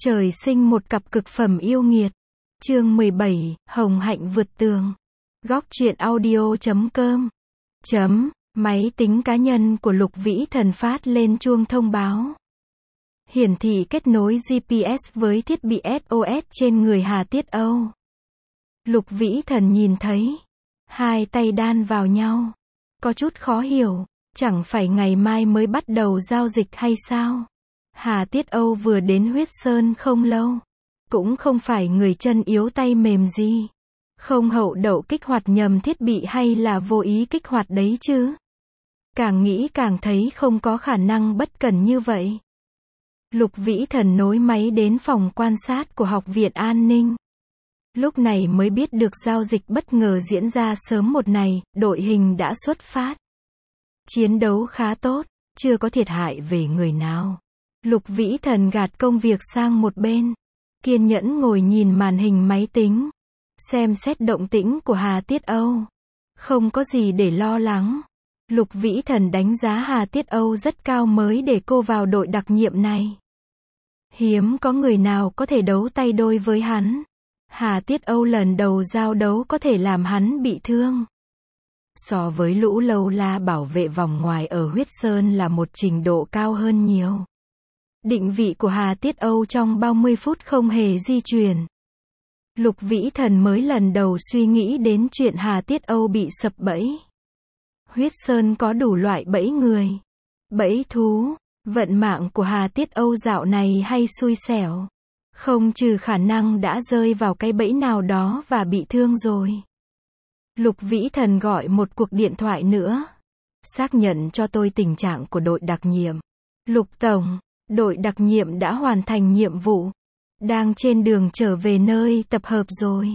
Trời sinh một cặp cực phẩm yêu nghiệt. Chương 17, Hồng hạnh vượt tường. Góc truyện audio.com. Máy tính cá nhân của Lục Vĩ Thần phát lên chuông thông báo. Hiển thị kết nối GPS với thiết bị SOS trên người Hà Tiết Âu. Lục Vĩ Thần nhìn thấy. Hai tay đan vào nhau. Có chút khó hiểu. Chẳng phải ngày mai mới bắt đầu giao dịch hay sao? Hà Tiết Âu vừa đến Huyết Sơn không lâu. Cũng không phải người chân yếu tay mềm gì. Không hậu đậu kích hoạt nhầm thiết bị hay là vô ý kích hoạt đấy chứ. Càng nghĩ càng thấy không có khả năng bất cẩn như vậy. Lục Vĩ Thần nối máy đến phòng quan sát của Học viện An ninh. Lúc này mới biết được giao dịch bất ngờ diễn ra sớm một ngày, đội hình đã xuất phát. Chiến đấu khá tốt, chưa có thiệt hại về người nào. Lục Vĩ Thần gạt công việc sang một bên. Kiên nhẫn ngồi nhìn màn hình máy tính. Xem xét động tĩnh của Hà Tiết Âu. Không có gì để lo lắng. Lục Vĩ Thần đánh giá Hà Tiết Âu rất cao mới để cô vào đội đặc nhiệm này. Hiếm có người nào có thể đấu tay đôi với hắn. Hà Tiết Âu lần đầu giao đấu có thể làm hắn bị thương. So với lũ lâu la bảo vệ vòng ngoài ở Huyết Sơn là một trình độ cao hơn nhiều. Định vị của Hà Tiết Âu trong 30 phút không hề di chuyển. Lục Vĩ Thần mới lần đầu suy nghĩ đến chuyện Hà Tiết Âu bị sập bẫy. Huyết Sơn có đủ loại bẫy người, bẫy thú. Vận mạng của Hà Tiết Âu dạo này hay xui xẻo. Không trừ khả năng đã rơi vào cái bẫy nào đó và bị thương rồi. Lục Vĩ Thần gọi một cuộc điện thoại nữa. Xác nhận cho tôi tình trạng của đội đặc nhiệm. Lục Tổng, đội đặc nhiệm đã hoàn thành nhiệm vụ. Đang trên đường trở về nơi tập hợp rồi.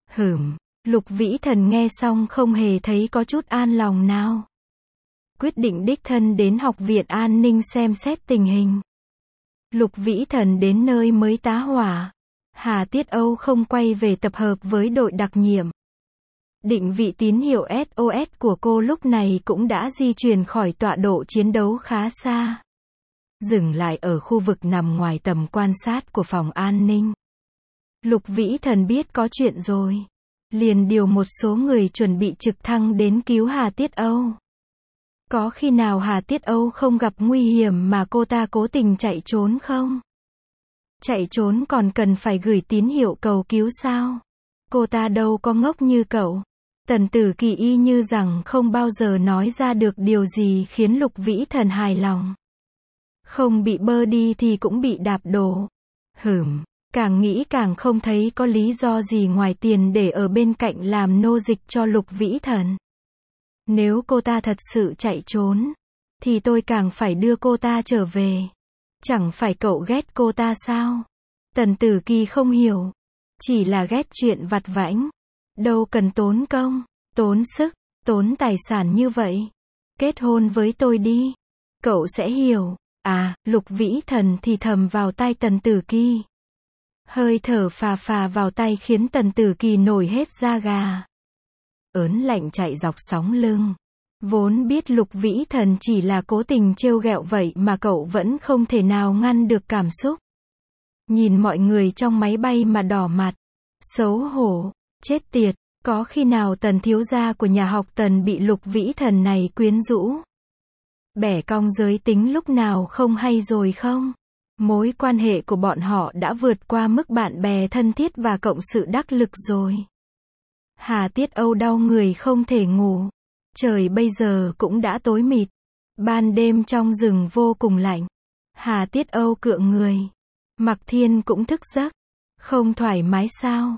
Lục Vĩ Thần nghe xong không hề thấy có chút an lòng nào. Quyết định đích thân đến Học viện An ninh xem xét tình hình. Lục Vĩ Thần đến nơi mới tá hỏa. Hà Tiết Âu không quay về tập hợp với đội đặc nhiệm. Định vị tín hiệu SOS của cô lúc này cũng đã di chuyển khỏi tọa độ chiến đấu khá xa. Dừng lại ở khu vực nằm ngoài tầm quan sát của phòng an ninh. Lục Vĩ Thần biết có chuyện rồi. Liền điều một số người chuẩn bị trực thăng đến cứu Hà Tiết Âu. Có khi nào Hà Tiết Âu không gặp nguy hiểm mà cô ta cố tình chạy trốn không? Chạy trốn còn cần phải gửi tín hiệu cầu cứu sao? Cô ta đâu có ngốc như cậu. Tần Tử Kỳ y như rằng không bao giờ nói ra được điều gì khiến Lục Vĩ Thần hài lòng. Không bị bơ đi thì cũng bị đạp đổ. Càng nghĩ càng không thấy có lý do gì ngoài tiền để ở bên cạnh làm nô dịch cho Lục Vĩ Thần. Nếu cô ta thật sự chạy trốn, thì tôi càng phải đưa cô ta trở về. Chẳng phải cậu ghét cô ta sao? Tần Tử Kỳ không hiểu. Chỉ là ghét chuyện vặt vãnh. Đâu cần tốn công, tốn sức, tốn tài sản như vậy. Kết hôn với tôi đi. Cậu sẽ hiểu. Lục Vĩ Thần thì thầm vào tai Tần Tử Kỳ. Hơi thở phà phà vào tay khiến Tần Tử Kỳ nổi hết da gà. Ớn lạnh chạy dọc sóng lưng. Vốn biết Lục Vĩ Thần chỉ là cố tình trêu ghẹo vậy mà cậu vẫn không thể nào ngăn được cảm xúc. Nhìn mọi người trong máy bay mà đỏ mặt. Xấu hổ. Chết tiệt. Có khi nào Tần thiếu gia của nhà họ Tần bị Lục Vĩ Thần này quyến rũ? Bẻ cong giới tính lúc nào không hay rồi không? Mối quan hệ của bọn họ đã vượt qua mức bạn bè thân thiết và cộng sự đắc lực rồi. Hà Tiết Âu đau người không thể ngủ. Trời bây giờ cũng đã tối mịt. Ban đêm trong rừng vô cùng lạnh. Hà Tiết Âu cựa người. Mạc Thiên cũng thức giấc. Không thoải mái sao?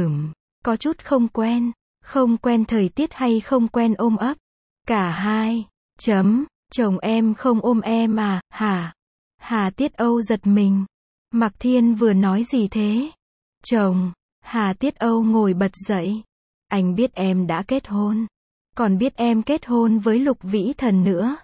Có chút không quen. Không quen thời tiết hay không quen ôm ấp? Cả hai. Chồng em không ôm em à, hả? Hà Tiết Âu giật mình. Mạc Thiên vừa nói gì thế? Chồng. Hà Tiết Âu ngồi bật dậy. Anh biết em đã kết hôn. Còn biết em kết hôn với Lục Vĩ Thần nữa.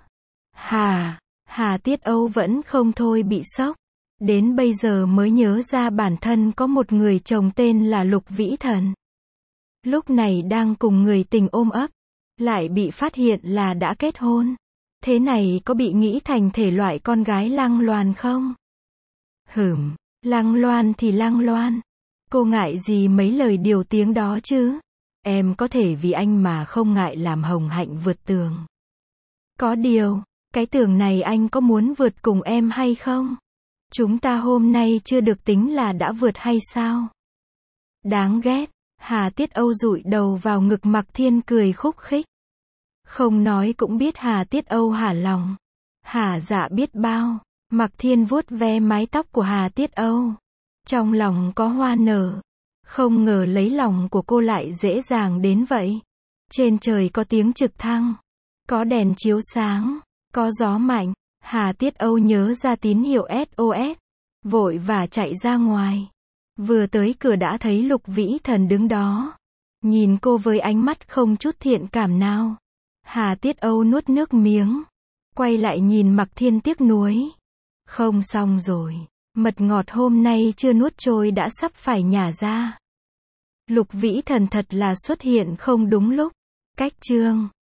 Hà Tiết Âu vẫn không thôi bị sốc. Đến bây giờ mới nhớ ra bản thân có một người chồng tên là Lục Vĩ Thần. Lúc này đang cùng người tình ôm ấp. Lại bị phát hiện là đã kết hôn. Thế này có bị nghĩ thành thể loại con gái lăng loàn không? Lăng loan thì lăng loan. Cô ngại gì mấy lời điều tiếng đó chứ? Em có thể vì anh mà không ngại làm Hồng Hạnh vượt tường. Có điều, cái tường này anh có muốn vượt cùng em hay không? Chúng ta hôm nay chưa được tính là đã vượt hay sao? Đáng ghét. Hà Tiết Âu dụi đầu vào ngực Mạc Thiên cười khúc khích. Không nói cũng biết Hà Tiết Âu hả lòng. Hả dạ biết bao. Mạc Thiên vuốt ve mái tóc của Hà Tiết Âu. Trong lòng có hoa nở. Không ngờ lấy lòng của cô lại dễ dàng đến vậy. Trên trời có tiếng trực thăng. Có đèn chiếu sáng. Có gió mạnh. Hà Tiết Âu nhớ ra tín hiệu SOS. Vội vã chạy ra ngoài. Vừa tới cửa đã thấy Lục Vĩ Thần đứng đó. Nhìn cô với ánh mắt không chút thiện cảm nào. Hà Tiết Âu nuốt nước miếng. Quay lại nhìn Mạc Thiên tiếc nuối. Không xong rồi. Mật ngọt hôm nay chưa nuốt trôi đã sắp phải nhả ra. Lục Vĩ Thần thật là xuất hiện không đúng lúc. Cách chương